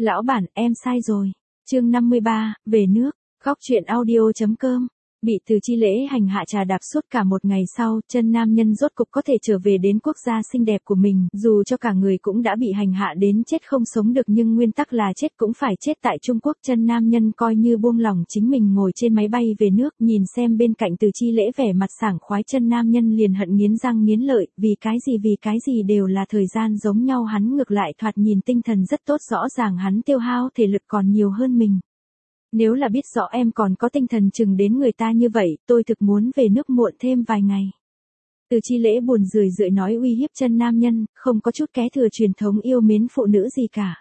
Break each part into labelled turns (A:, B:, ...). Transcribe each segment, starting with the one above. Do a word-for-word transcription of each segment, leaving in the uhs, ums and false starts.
A: Lão bản, em sai rồi. Chương năm mươi ba, về nước. Góc truyện audio chấm com. Bị Từ Chi Lễ hành hạ trà đạp suốt cả một ngày sau, chân nam nhân rốt cục có thể trở về đến quốc gia xinh đẹp của mình, dù cho cả người cũng đã bị hành hạ đến chết không sống được nhưng nguyên tắc là chết cũng phải chết tại Trung Quốc. Chân nam nhân coi như buông lỏng chính mình ngồi trên máy bay về nước, nhìn xem bên cạnh Từ Chi Lễ vẻ mặt sảng khoái, chân nam nhân liền hận nghiến răng nghiến lợi, vì cái gì vì cái gì đều là thời gian giống nhau, hắn ngược lại thoạt nhìn tinh thần rất tốt, rõ ràng hắn tiêu hao thể lực còn nhiều hơn mình. Nếu là biết rõ em còn có tinh thần chừng đến người ta như vậy, tôi thực muốn về nước muộn thêm vài ngày. Từ Chi Lễ buồn rười rượi nói, uy hiếp chân nam nhân, không có chút kế thừa truyền thống yêu mến phụ nữ gì cả.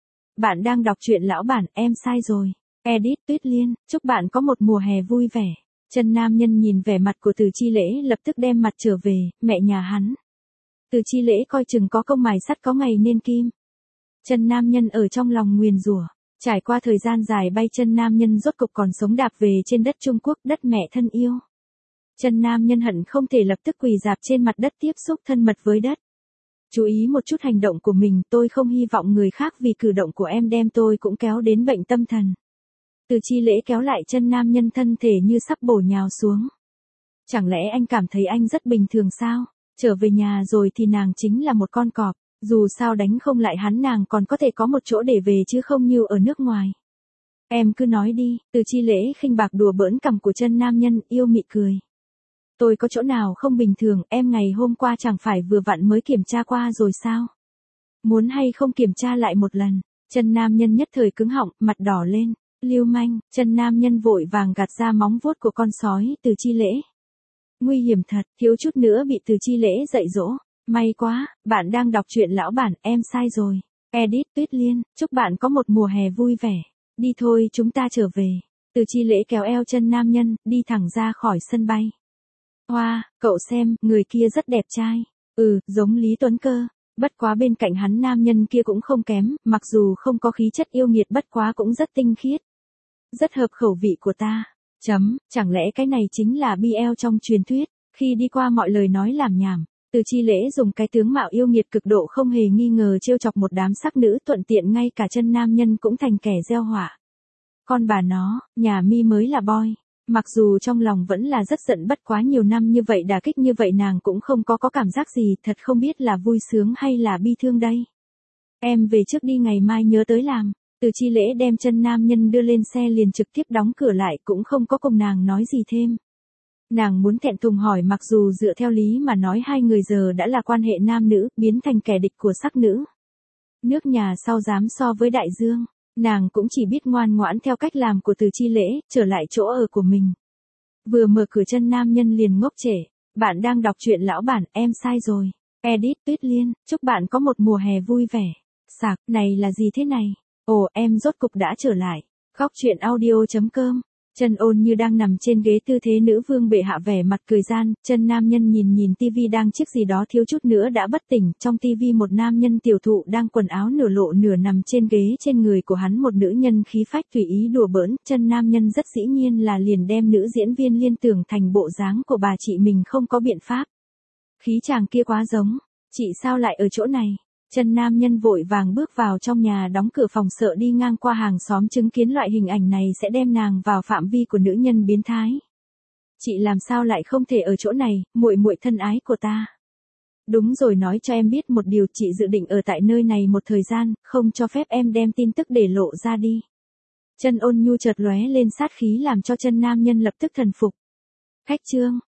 A: Bạn đang đọc truyện lão bản, em sai rồi. Edit Tuyết Liên, chúc bạn có một mùa hè vui vẻ. Chân nam nhân nhìn vẻ mặt của Từ Chi Lễ lập tức đem mặt trở về, mẹ nhà hắn. Từ Chi Lễ coi chừng có công mài sắt có ngày nên kim. Chân nam nhân ở trong lòng nguyền rủa. Trải qua thời gian dài bay, chân nam nhân rốt cục còn sống đạp về trên đất Trung Quốc, đất mẹ thân yêu. Chân nam nhân hận không thể lập tức quỳ rạp trên mặt đất tiếp xúc thân mật với đất. Chú ý một chút hành động của mình, tôi không hy vọng người khác vì cử động của em đem tôi cũng kéo đến bệnh tâm thần. Từ Chi Lễ kéo lại chân nam nhân, thân thể như sắp bổ nhào xuống. Chẳng lẽ anh cảm thấy anh rất bình thường sao? Trở về nhà rồi thì nàng chính là một con cọp. Dù sao đánh không lại hắn, nàng còn có thể có một chỗ để về chứ không như ở nước ngoài. Em cứ nói đi. Từ Chi Lễ khinh bạc đùa bỡn cằm của chân nam nhân, yêu mị cười. Tôi có chỗ nào không bình thường, em ngày hôm qua chẳng phải vừa vặn mới kiểm tra qua rồi sao? Muốn hay không kiểm tra lại một lần? Chân nam nhân nhất thời cứng họng, mặt đỏ lên. Lưu manh. Chân nam nhân vội vàng gạt ra móng vuốt của con sói. Từ Chi Lễ, nguy hiểm thật, thiếu chút nữa bị Từ Chi Lễ dạy dỗ. May quá, bạn đang đọc truyện lão bản, em sai rồi. Edit Tuyết Liên, chúc bạn có một mùa hè vui vẻ. Đi thôi, chúng ta trở về. Từ Chi Lễ kéo eo chân nam nhân, đi thẳng ra khỏi sân bay. Hoa, cậu xem, người kia rất đẹp trai. Ừ, giống Lý Tuấn Cơ. Bất quá bên cạnh hắn nam nhân kia cũng không kém, mặc dù không có khí chất yêu nghiệt, bất quá cũng rất tinh khiết. Rất hợp khẩu vị của ta. Chấm, chẳng lẽ cái này chính là bê lờ trong truyền thuyết, khi đi qua mọi lời nói làm nhảm. Từ Chi Lễ dùng cái tướng mạo yêu nghiệt cực độ không hề nghi ngờ trêu chọc một đám sắc nữ, thuận tiện ngay cả chân nam nhân cũng thành kẻ gieo họa. Con bà nó, nhà mi mới là boy. Mặc dù trong lòng vẫn là rất giận, bất quá nhiều năm như vậy đả kích như vậy nàng cũng không có có cảm giác gì, thật không biết là vui sướng hay là bi thương đây. Em về trước đi, ngày mai nhớ tới làm. Từ Chi Lễ đem chân nam nhân đưa lên xe liền trực tiếp đóng cửa lại, cũng không có cùng nàng nói gì thêm. Nàng muốn thẹn thùng hỏi, mặc dù dựa theo lý mà nói hai người giờ đã là quan hệ nam nữ, biến thành kẻ địch của sắc nữ. Nước nhà sau dám so với đại dương, nàng cũng chỉ biết ngoan ngoãn theo cách làm của Từ Chi Lễ, trở lại chỗ ở của mình. Vừa mở cửa chân nam nhân liền ngốc trệ. Bạn đang đọc truyện lão bản, em sai rồi. Edit Tuyết Liên, chúc bạn có một mùa hè vui vẻ. Sạc, này là gì thế này? Ồ, em rốt cục đã trở lại. Góc truyện audio chấm com. Chân Ôn Như đang nằm trên ghế tư thế nữ vương bệ hạ, vẻ mặt cười gian, chân nam nhân nhìn nhìn tivi đang chiếc gì đó thiếu chút nữa đã bất tỉnh, trong tivi một nam nhân tiểu thụ đang quần áo nửa lộ nửa nằm trên ghế, trên người của hắn một nữ nhân khí phách tùy ý đùa bỡn, chân nam nhân rất dĩ nhiên là liền đem nữ diễn viên liên tưởng thành bộ dáng của bà chị mình, không có biện pháp. Khí chàng kia quá giống, chị sao lại ở chỗ này? Chân nam nhân vội vàng bước vào trong nhà, đóng cửa phòng, sợ đi ngang qua hàng xóm chứng kiến loại hình ảnh này sẽ đem nàng vào phạm vi của nữ nhân biến thái. Chị làm sao lại không thể ở chỗ này, muội muội thân ái của ta. Đúng rồi, nói cho em biết một điều, chị dự định ở tại nơi này một thời gian, không cho phép em đem tin tức để lộ ra đi. Chân Ôn Nhu chợt lóe lên sát khí làm cho chân nam nhân lập tức thần phục. Khách trương,